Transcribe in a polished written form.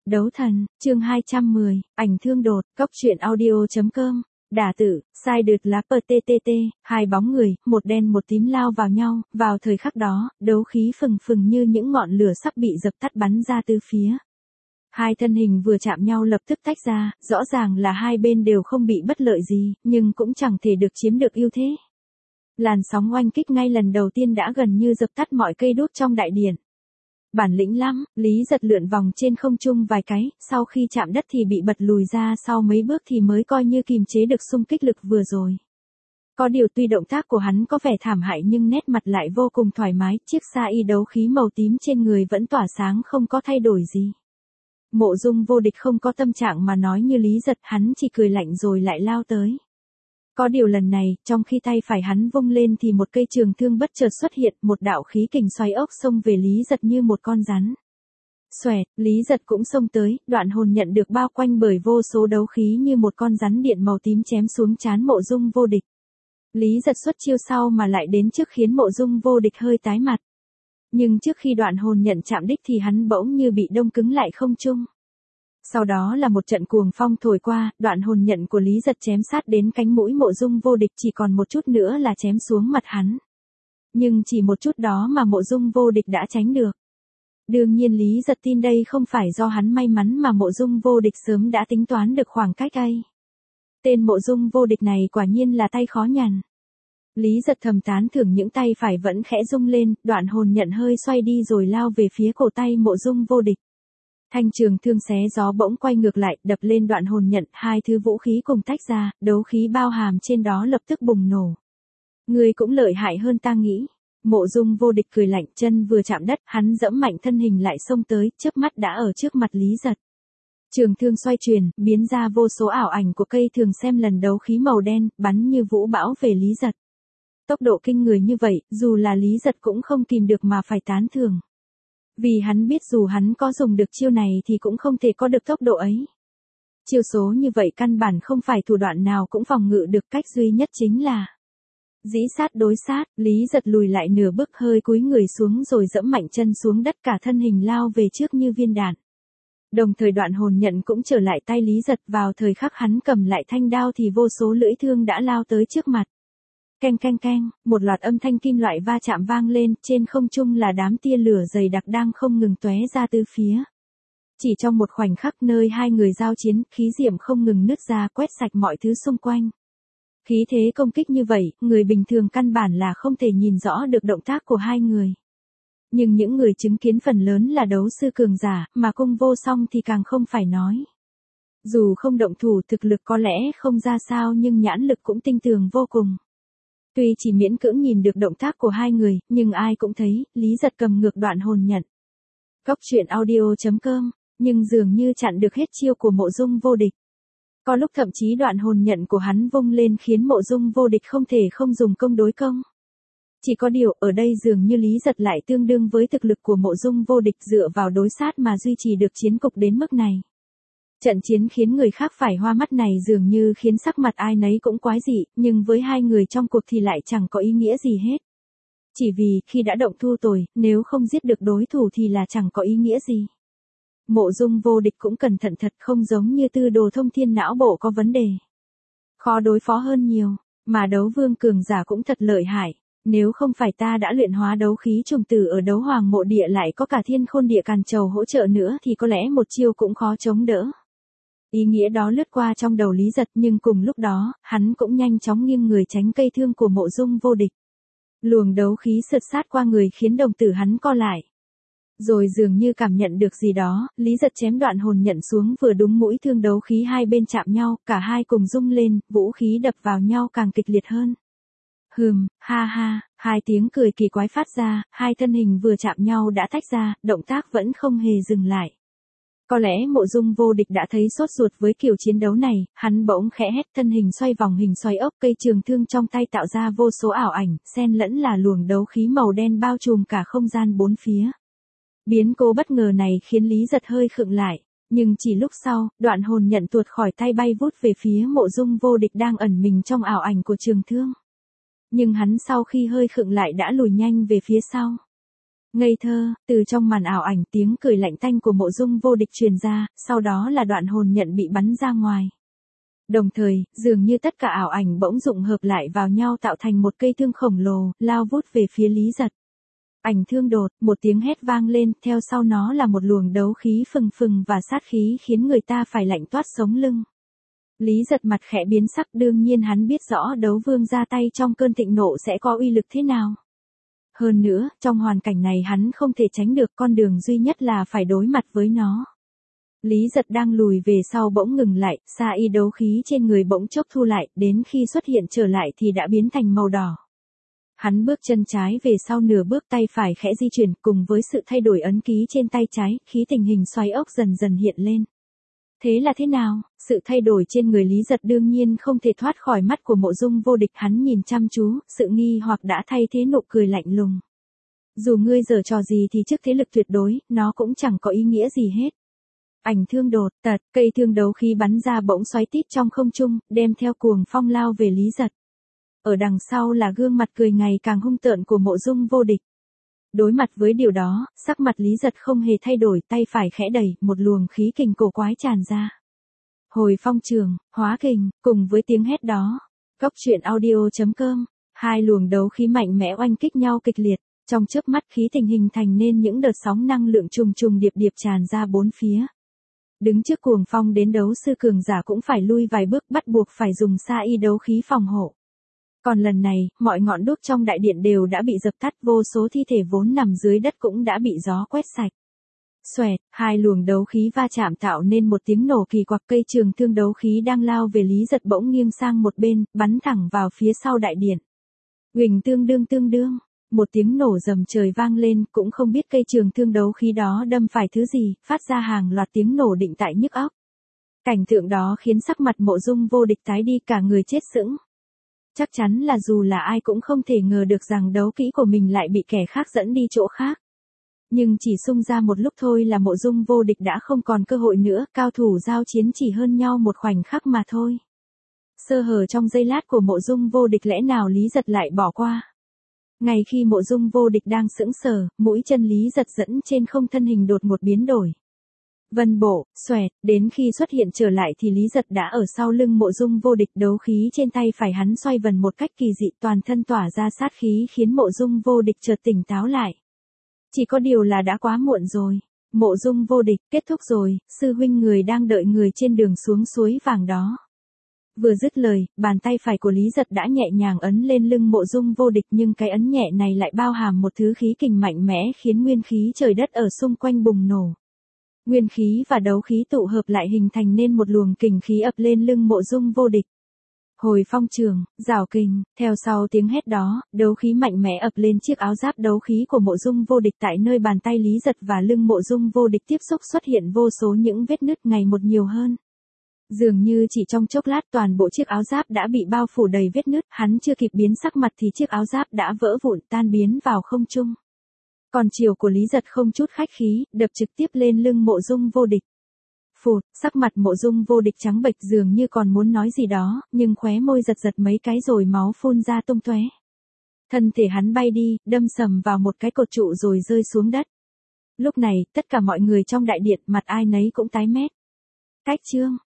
Đấu thần, chương 210, ảnh thương đột, cóc truyện audio.com, đả tử, sai đượt lá PTTT, hai bóng người, một đen một tím lao vào nhau, vào thời khắc đó, đấu khí phừng phừng như những ngọn lửa sắp bị dập tắt bắn ra từ phía. Hai thân hình vừa chạm nhau lập tức tách ra, rõ ràng là hai bên đều không bị bất lợi gì, nhưng cũng chẳng thể được chiếm được ưu thế. Làn sóng oanh kích ngay lần đầu tiên đã gần như dập tắt mọi cây đuốc trong đại điện. Bản lĩnh lắm, Lý Giật lượn vòng trên không trung vài cái, sau khi chạm đất thì bị bật lùi ra sau mấy bước thì mới coi như kìm chế được xung kích lực vừa rồi. Có điều tuy động tác của hắn có vẻ thảm hại nhưng nét mặt lại vô cùng thoải mái, chiếc sa y đấu khí màu tím trên người vẫn tỏa sáng không có thay đổi gì. Mộ Dung Vô Địch không có tâm trạng mà nói như Lý Giật, hắn chỉ cười lạnh rồi lại lao tới. Có điều lần này, trong khi tay phải hắn vung lên thì một cây trường thương bất chợt xuất hiện, một đạo khí kình xoay ốc xông về Lý Giật như một con rắn. Xoẹt, Lý Giật cũng xông tới, đoạn hồn nhận được bao quanh bởi vô số đấu khí như một con rắn điện màu tím chém xuống trán Mộ Dung Vô Địch. Lý Giật xuất chiêu sau mà lại đến trước khiến Mộ Dung Vô Địch hơi tái mặt. Nhưng trước khi đoạn hồn nhận chạm đích thì hắn bỗng như bị đông cứng lại không trung. Sau đó là một trận cuồng phong thổi qua, đoạn hồn nhận của Lý Giật chém sát đến cánh mũi Mộ Dung Vô Địch, chỉ còn một chút nữa là chém xuống mặt hắn. Nhưng chỉ một chút đó mà Mộ Dung Vô Địch đã tránh được. Đương nhiên Lý Giật tin đây không phải do hắn may mắn mà Mộ Dung Vô Địch sớm đã tính toán được khoảng cách ấy. Tên Mộ Dung Vô Địch này quả nhiên là tay khó nhằn. Lý Giật thầm tán thưởng những tay phải vẫn khẽ rung lên, đoạn hồn nhận hơi xoay đi rồi lao về phía cổ tay Mộ Dung Vô Địch. Thanh trường thương xé gió bỗng quay ngược lại, đập lên đoạn hồn nhận, hai thứ vũ khí cùng tách ra, đấu khí bao hàm trên đó lập tức bùng nổ. Người cũng lợi hại hơn ta nghĩ. Mộ Dung Vô Địch cười lạnh, chân vừa chạm đất, hắn dẫm mạnh thân hình lại xông tới, chớp mắt đã ở trước mặt Lý Giật. Trường thương xoay chuyển, biến ra vô số ảo ảnh của cây thường xem lần đấu khí màu đen, bắn như vũ bão về Lý Giật. Tốc độ kinh người như vậy, dù là Lý Giật cũng không kìm được mà phải tán thưởng. Vì hắn biết dù hắn có dùng được chiêu này thì cũng không thể có được tốc độ ấy. Chiêu số như vậy căn bản không phải thủ đoạn nào cũng phòng ngự được, cách duy nhất chính là dĩ sát đối sát. Lý Giật lùi lại nửa bước, hơi cúi người xuống rồi dẫm mạnh chân xuống đất, cả thân hình lao về trước như viên đạn. Đồng thời đoạn hồn nhận cũng trở lại tay Lý Giật, vào thời khắc hắn cầm lại thanh đao thì vô số lưỡi thương đã lao tới trước mặt. Keng keng keng, một loạt âm thanh kim loại va chạm vang lên, trên không trung là đám tia lửa dày đặc đang không ngừng tóe ra từ phía. Chỉ trong một khoảnh khắc nơi hai người giao chiến, khí diệm không ngừng nứt ra quét sạch mọi thứ xung quanh. Khí thế công kích như vậy, người bình thường căn bản là không thể nhìn rõ được động tác của hai người. Nhưng những người chứng kiến phần lớn là đấu sư cường giả, mà cung vô song thì càng không phải nói. Dù không động thủ thực lực có lẽ không ra sao nhưng nhãn lực cũng tinh tường vô cùng. Tuy chỉ miễn cưỡng nhìn được động tác của hai người, nhưng ai cũng thấy, Lý Giật cầm ngược đoạn hồn nhận. Cóc truyện audio.com, nhưng dường như chặn được hết chiêu của Mộ Dung Vô Địch. Có lúc thậm chí đoạn hồn nhận của hắn vung lên khiến Mộ Dung Vô Địch không thể không dùng công đối công. Chỉ có điều, ở đây dường như Lý Giật lại tương đương với thực lực của Mộ Dung Vô Địch, dựa vào đối sát mà duy trì được chiến cục đến mức này. Trận chiến khiến người khác phải hoa mắt này dường như khiến sắc mặt ai nấy cũng quái dị, nhưng với hai người trong cuộc thì lại chẳng có ý nghĩa gì hết. Chỉ vì, khi đã động thu tồi, nếu không giết được đối thủ thì là chẳng có ý nghĩa gì. Mộ Dung Vô Địch cũng cẩn thận thật, không giống như Tư Đồ Thông Thiên não bộ có vấn đề. Khó đối phó hơn nhiều, mà đấu vương cường giả cũng thật lợi hại. Nếu không phải ta đã luyện hóa đấu khí trùng tử ở Đấu Hoàng Mộ Địa lại có cả Thiên Khôn Địa Càn Trầu hỗ trợ nữa thì có lẽ một chiêu cũng khó chống đỡ. Ý nghĩa đó lướt qua trong đầu Lý Giật, nhưng cùng lúc đó, hắn cũng nhanh chóng nghiêng người tránh cây thương của Mộ Dung Vô Địch. Luồng đấu khí sượt sát qua người khiến đồng tử hắn co lại. Rồi dường như cảm nhận được gì đó, Lý Giật chém đoạn hồn nhận xuống vừa đúng mũi thương, đấu khí hai bên chạm nhau, cả hai cùng rung lên, vũ khí đập vào nhau càng kịch liệt hơn. Ha ha, hai tiếng cười kỳ quái phát ra, hai thân hình vừa chạm nhau đã tách ra, động tác vẫn không hề dừng lại. Có lẽ Mộ Dung Vô Địch đã thấy sốt ruột với kiểu chiến đấu này, hắn bỗng khẽ hét, thân hình xoay vòng hình xoay ốc, cây trường thương trong tay tạo ra vô số ảo ảnh, xen lẫn là luồng đấu khí màu đen bao trùm cả không gian bốn phía. Biến cố bất ngờ này khiến Lý Giật hơi khựng lại, nhưng chỉ lúc sau, đoạn hồn nhận tuột khỏi tay bay vút về phía Mộ Dung Vô Địch đang ẩn mình trong ảo ảnh của trường thương. Nhưng hắn sau khi hơi khựng lại đã lùi nhanh về phía sau. Ngây thơ, từ trong màn ảo ảnh tiếng cười lạnh tanh của Mộ Dung Vô Địch truyền ra, sau đó là đoạn hồn nhận bị bắn ra ngoài. Đồng thời, dường như tất cả ảo ảnh bỗng dụng hợp lại vào nhau tạo thành một cây thương khổng lồ, lao vút về phía Lý Giật. Ảnh thương đột, một tiếng hét vang lên, theo sau nó là một luồng đấu khí phừng phừng và sát khí khiến người ta phải lạnh toát sống lưng. Lý Giật mặt khẽ biến sắc, đương nhiên hắn biết rõ đấu vương ra tay trong cơn thịnh nộ sẽ có uy lực thế nào. Hơn nữa, trong hoàn cảnh này hắn không thể tránh được, con đường duy nhất là phải đối mặt với nó. Lý Giật đang lùi về sau bỗng ngừng lại, sa y đấu khí trên người bỗng chốc thu lại, đến khi xuất hiện trở lại thì đã biến thành màu đỏ. Hắn bước chân trái về sau nửa bước, tay phải khẽ di chuyển, cùng với sự thay đổi ấn ký trên tay trái, khí tình hình xoáy ốc dần dần hiện lên. Thế là thế nào? Sự thay đổi trên người Lý Giật đương nhiên không thể thoát khỏi mắt của Mộ Dung Vô Địch, hắn nhìn chăm chú, sự nghi hoặc đã thay thế nụ cười lạnh lùng. Dù ngươi giở trò gì thì trước thế lực tuyệt đối, nó cũng chẳng có ý nghĩa gì hết. Ảnh thương đột, tật, cây thương đấu khí bắn ra bỗng xoáy tít trong không trung, đem theo cuồng phong lao về Lý Giật. Ở đằng sau là gương mặt cười ngày càng hung tợn của Mộ Dung Vô Địch. Đối mặt với điều đó, sắc mặt Lý Giật không hề thay đổi, tay phải khẽ đẩy, một luồng khí kình cổ quái tràn ra. Hồi phong trường, hóa kình, cùng với tiếng hét đó, Cốc Truyện Audio.com, hai luồng đấu khí mạnh mẽ oanh kích nhau kịch liệt, trong chớp mắt khí tình hình thành nên những đợt sóng năng lượng trùng trùng điệp điệp tràn ra bốn phía. Đứng trước cuồng phong đến đấu sư cường giả cũng phải lui vài bước, bắt buộc phải dùng sa y đấu khí phòng hộ. Còn lần này, mọi ngọn đuốc trong đại điện đều đã bị dập tắt, vô số thi thể vốn nằm dưới đất cũng đã bị gió quét sạch. Xoẹt, hai luồng đấu khí va chạm tạo nên một tiếng nổ kỳ quặc, cây trường thương đấu khí đang lao về Lý Giật bỗng nghiêng sang một bên, bắn thẳng vào phía sau đại điện. Huỳnh tương đương, một tiếng nổ rầm trời vang lên, cũng không biết cây trường thương đấu khí đó đâm phải thứ gì, phát ra hàng loạt tiếng nổ định tại nhức óc. Cảnh tượng đó khiến sắc mặt Mộ Dung Vô Địch tái đi, cả người chết sững. Chắc chắn là dù là ai cũng không thể ngờ được rằng đấu kỹ của mình lại bị kẻ khác dẫn đi chỗ khác. Nhưng chỉ xung ra một lúc thôi là Mộ Dung Vô Địch đã không còn cơ hội nữa, cao thủ giao chiến chỉ hơn nhau một khoảnh khắc mà thôi. Sơ hở trong giây lát của Mộ Dung Vô Địch lẽ nào Lý Giật lại bỏ qua. Ngay khi Mộ Dung Vô Địch đang sững sờ, mũi chân Lý Giật dẫn trên không thân hình đột ngột biến đổi. Vân bộ, xoẹt, đến khi xuất hiện trở lại thì Lý Giật đã ở sau lưng Mộ Dung Vô Địch, đấu khí trên tay phải hắn xoay vần một cách kỳ dị, toàn thân tỏa ra sát khí khiến Mộ Dung Vô Địch chợt tỉnh táo lại. Chỉ có điều là đã quá muộn rồi. Mộ Dung Vô Địch, kết thúc rồi, sư huynh người đang đợi người trên đường xuống suối vàng đó. Vừa dứt lời, bàn tay phải của Lý Giật đã nhẹ nhàng ấn lên lưng Mộ Dung Vô Địch, nhưng cái ấn nhẹ này lại bao hàm một thứ khí kình mạnh mẽ khiến nguyên khí trời đất ở xung quanh bùng nổ. Nguyên khí và đấu khí tụ hợp lại hình thành nên một luồng kình khí ập lên lưng Mộ Dung Vô Địch. Hồi phong trường, rào kình, theo sau tiếng hét đó, đấu khí mạnh mẽ ập lên chiếc áo giáp đấu khí của Mộ Dung Vô Địch, tại nơi bàn tay Lý Giật và lưng Mộ Dung Vô Địch tiếp xúc xuất hiện vô số những vết nứt ngày một nhiều hơn. Dường như chỉ trong chốc lát toàn bộ chiếc áo giáp đã bị bao phủ đầy vết nứt, hắn chưa kịp biến sắc mặt thì chiếc áo giáp đã vỡ vụn tan biến vào không trung. Còn chiều của Lý Giật không chút khách khí, đập trực tiếp lên lưng Mộ Dung Vô Địch. Phụt, sắc mặt Mộ Dung Vô Địch trắng bệch, dường như còn muốn nói gì đó, nhưng khóe môi giật giật mấy cái rồi máu phun ra tung tóe. Thân thể hắn bay đi, đâm sầm vào một cái cột trụ rồi rơi xuống đất. Lúc này, tất cả mọi người trong đại điện mặt ai nấy cũng tái mét. Cách chương